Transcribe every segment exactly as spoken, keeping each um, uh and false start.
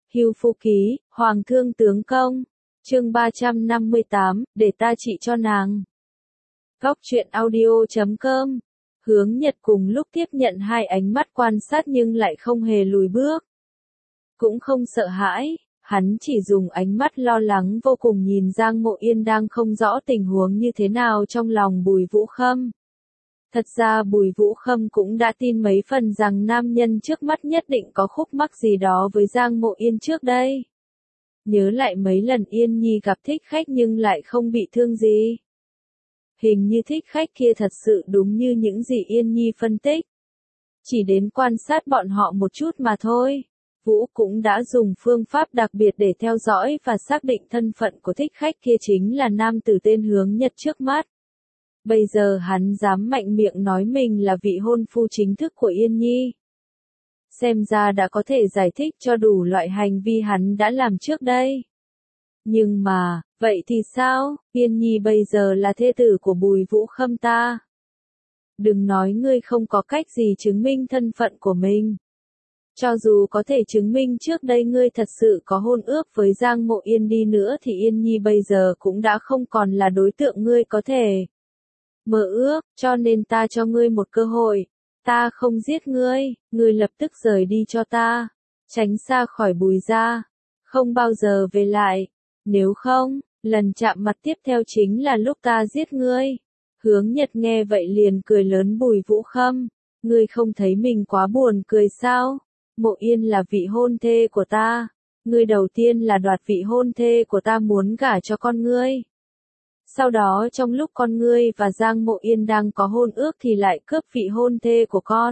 Hưu Phu Ký, Hoàng Thương Tướng Công. Chương ba trăm năm mươi tám, để ta trị cho nàng. Góc truyện audio chấm com. Hướng Nhật cùng lúc tiếp nhận hai ánh mắt quan sát nhưng lại không hề lùi bước. Cũng không sợ hãi, hắn chỉ dùng ánh mắt lo lắng vô cùng nhìn Giang Mộ Yên đang không rõ tình huống như thế nào trong lòng Bùi Vũ Khâm. Thật ra Bùi Vũ Khâm cũng đã tin mấy phần rằng nam nhân trước mắt nhất định có khúc mắc gì đó với Giang Mộ Yên trước đây. Nhớ lại mấy lần Yên Nhi gặp thích khách nhưng lại không bị thương gì. Hình như thích khách kia thật sự đúng như những gì Yên Nhi phân tích. Chỉ đến quan sát bọn họ một chút mà thôi. Vũ cũng đã dùng phương pháp đặc biệt để theo dõi và xác định thân phận của thích khách kia chính là nam tử tên Hướng Nhật trước mắt. Bây giờ hắn dám mạnh miệng nói mình là vị hôn phu chính thức của Yên Nhi. Xem ra đã có thể giải thích cho đủ loại hành vi hắn đã làm trước đây. Nhưng mà, vậy thì sao? Yên Nhi bây giờ là thê tử của Bùi Vũ Khâm ta. Đừng nói ngươi không có cách gì chứng minh thân phận của mình. Cho dù có thể chứng minh trước đây ngươi thật sự có hôn ước với Giang Mộ Yên đi nữa thì Yên Nhi bây giờ cũng đã không còn là đối tượng ngươi có thể mơ ước, cho nên ta cho ngươi một cơ hội. Ta không giết ngươi, ngươi lập tức rời đi cho ta. Tránh xa khỏi Bùi gia. Không bao giờ về lại. Nếu không, lần chạm mặt tiếp theo chính là lúc ta giết ngươi. Hướng Nhật nghe vậy liền cười lớn Bùi Vũ Khâm. Ngươi không thấy mình quá buồn cười sao? Mộ Yên là vị hôn thê của ta. Ngươi đầu tiên là đoạt vị hôn thê của ta muốn gả cho con ngươi. Sau đó trong lúc con ngươi và Giang Mộ Yên đang có hôn ước thì lại cướp vị hôn thê của con.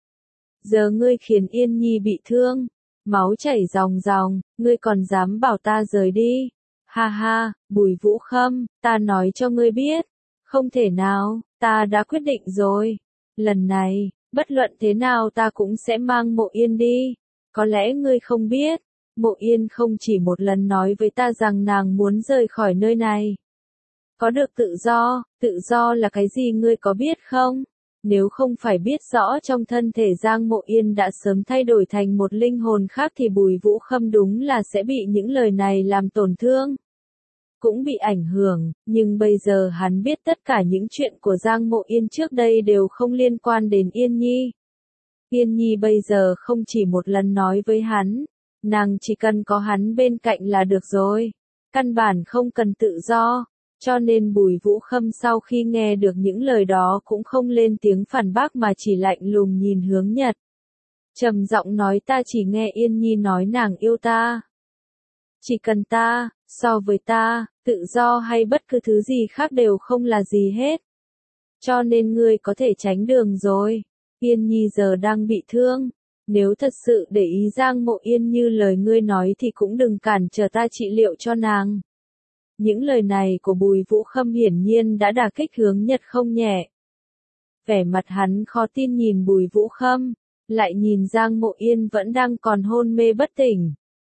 Giờ ngươi khiến Yên Nhi bị thương, máu chảy ròng ròng, ngươi còn dám bảo ta rời đi. Ha ha, Bùi Vũ Khâm, ta nói cho ngươi biết. Không thể nào, ta đã quyết định rồi. Lần này, bất luận thế nào ta cũng sẽ mang Mộ Yên đi. Có lẽ ngươi không biết, Mộ Yên không chỉ một lần nói với ta rằng nàng muốn rời khỏi nơi này. Có được tự do, tự do là cái gì ngươi có biết không? Nếu không phải biết rõ trong thân thể Giang Mộ Yên đã sớm thay đổi thành một linh hồn khác thì Bùi Vũ Khâm đúng là sẽ bị những lời này làm tổn thương. Cũng bị ảnh hưởng, nhưng bây giờ hắn biết tất cả những chuyện của Giang Mộ Yên trước đây đều không liên quan đến Yên Nhi. Yên Nhi bây giờ không chỉ một lần nói với hắn, nàng chỉ cần có hắn bên cạnh là được rồi. Căn bản không cần tự do. Cho nên Bùi Vũ Khâm sau khi nghe được những lời đó cũng không lên tiếng phản bác mà chỉ lạnh lùng nhìn Hướng Nhật. Trầm giọng nói ta chỉ nghe Yên Nhi nói nàng yêu ta. Chỉ cần ta, so với ta, tự do hay bất cứ thứ gì khác đều không là gì hết. Cho nên ngươi có thể tránh đường rồi. Yên Nhi giờ đang bị thương. Nếu thật sự để ý Giang Mộ Yên như lời ngươi nói thì cũng đừng cản trở ta trị liệu cho nàng. Những lời này của Bùi Vũ Khâm hiển nhiên đã đả kích Hướng Nhật không nhẹ. Vẻ mặt hắn khó tin nhìn Bùi Vũ Khâm, lại nhìn Giang Mộ Yên vẫn đang còn hôn mê bất tỉnh.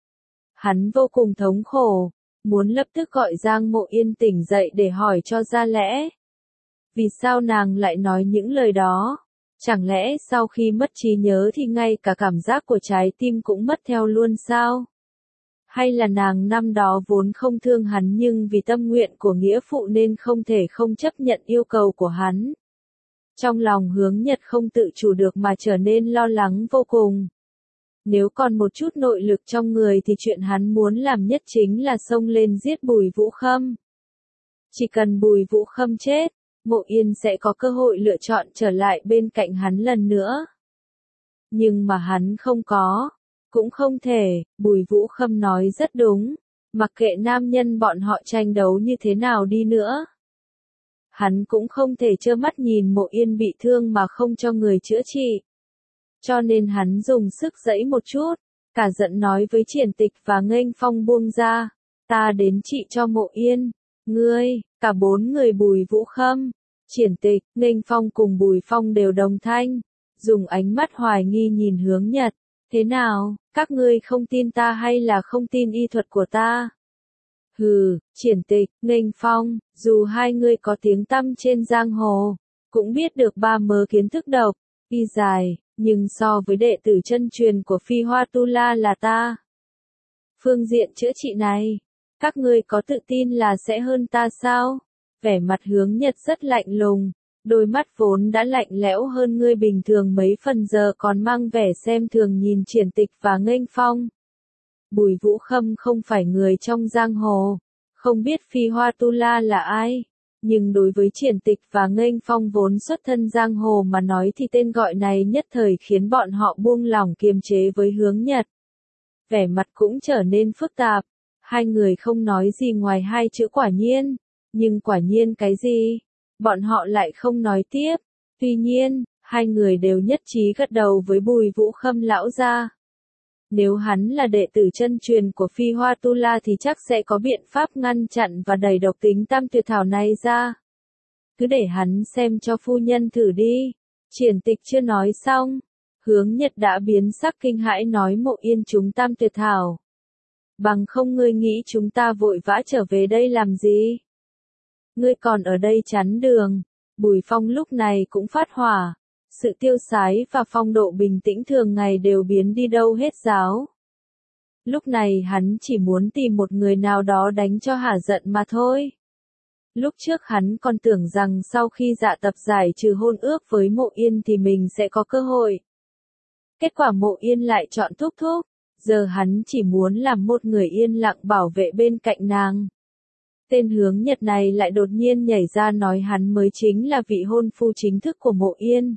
Hắn vô cùng thống khổ, muốn lập tức gọi Giang Mộ Yên tỉnh dậy để hỏi cho ra lẽ. Vì sao nàng lại nói những lời đó? Chẳng lẽ sau khi mất trí nhớ thì ngay cả cảm giác của trái tim cũng mất theo luôn sao? Hay là nàng năm đó vốn không thương hắn nhưng vì tâm nguyện của nghĩa phụ nên không thể không chấp nhận yêu cầu của hắn. Trong lòng Hướng Nhật không tự chủ được mà trở nên lo lắng vô cùng. Nếu còn một chút nội lực trong người thì chuyện hắn muốn làm nhất chính là xông lên giết Bùi Vũ Khâm. Chỉ cần Bùi Vũ Khâm chết, Mộ Yên sẽ có cơ hội lựa chọn trở lại bên cạnh hắn lần nữa. Nhưng mà hắn không có. Cũng không thể, Bùi Vũ Khâm nói rất đúng, mặc kệ nam nhân bọn họ tranh đấu như thế nào đi nữa. Hắn cũng không thể trơ mắt nhìn Mộ Yên bị thương mà không cho người chữa trị. Cho nên hắn dùng sức giãy một chút, cả giận nói với Triển Tịch và Nghênh Phong buông ra, ta đến trị cho Mộ Yên, ngươi, cả bốn người Bùi Vũ Khâm, Triển Tịch, Nghênh Phong cùng Bùi Phong đều đồng thanh, dùng ánh mắt hoài nghi nhìn Hướng Nhật. Thế nào, các ngươi không tin ta hay là không tin y thuật của ta? Hừ, Triển Tịch, Nghênh Phong, dù hai người có tiếng tăm trên giang hồ, cũng biết được ba mớ kiến thức độc, y dài, nhưng so với đệ tử chân truyền của Phi Hoa Tu La là ta, phương diện chữa trị này. Các ngươi có tự tin là sẽ hơn ta sao? Vẻ mặt Hướng Nhật rất lạnh lùng, đôi mắt vốn đã lạnh lẽo hơn ngươi bình thường mấy phần giờ còn mang vẻ xem thường nhìn Triển Tịch và Nghênh Phong. Bùi Vũ Khâm không phải người trong giang hồ, không biết Phi Hoa Tu La là ai, nhưng đối với Triển Tịch và Nghênh Phong vốn xuất thân giang hồ mà nói thì tên gọi này nhất thời khiến bọn họ buông lỏng kiềm chế với Hướng Nhật. Vẻ mặt cũng trở nên phức tạp, hai người không nói gì ngoài hai chữ quả nhiên, nhưng quả nhiên cái gì? Bọn họ lại không nói tiếp. Tuy nhiên, hai người đều nhất trí gật đầu với Bùi Vũ Khâm lão gia. Nếu hắn là đệ tử chân truyền của Phi Hoa Tu La thì chắc sẽ có biện pháp ngăn chặn và đẩy độc tính tam tuyệt thảo này ra. Cứ để hắn xem cho phu nhân thử đi. Triển Tịch chưa nói xong, Hướng Nhật đã biến sắc kinh hãi nói Mộ Yên chúng tam tuyệt thảo. Bằng không ngươi nghĩ chúng ta vội vã trở về đây làm gì? Ngươi còn ở đây chắn đường. Bùi Phong lúc này cũng phát hỏa. Sự tiêu sái và phong độ bình tĩnh thường ngày đều biến đi đâu hết giáo. Lúc này hắn chỉ muốn tìm một người nào đó đánh cho hả giận mà thôi. Lúc trước hắn còn tưởng rằng sau khi Dạ Tập giải trừ hôn ước với Mộ Yên thì mình sẽ có cơ hội. Kết quả Mộ Yên lại chọn Thúc Thúc. Giờ hắn chỉ muốn làm một người yên lặng bảo vệ bên cạnh nàng. Tên Hướng Nhật này lại đột nhiên nhảy ra nói hắn mới chính là vị hôn phu chính thức của Mộ Yên.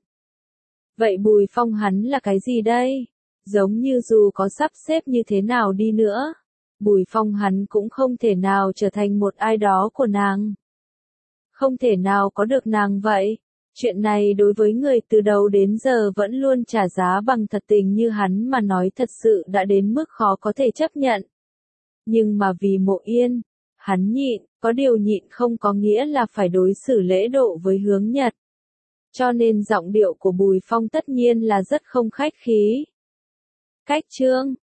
Vậy Bùi Phong hắn là cái gì đây? Giống như dù có sắp xếp như thế nào đi nữa, Bùi Phong hắn cũng không thể nào trở thành một ai đó của nàng. Không thể nào có được nàng vậy. Chuyện này đối với người từ đầu đến giờ vẫn luôn trả giá bằng thật tình như hắn mà nói thật sự đã đến mức khó có thể chấp nhận. Nhưng mà vì Mộ Yên, hắn nhịn, có điều nhịn không có nghĩa là phải đối xử lễ độ với Hướng Nhật. Cho nên giọng điệu của Bùi Phong tất nhiên là rất không khách khí. Cách chương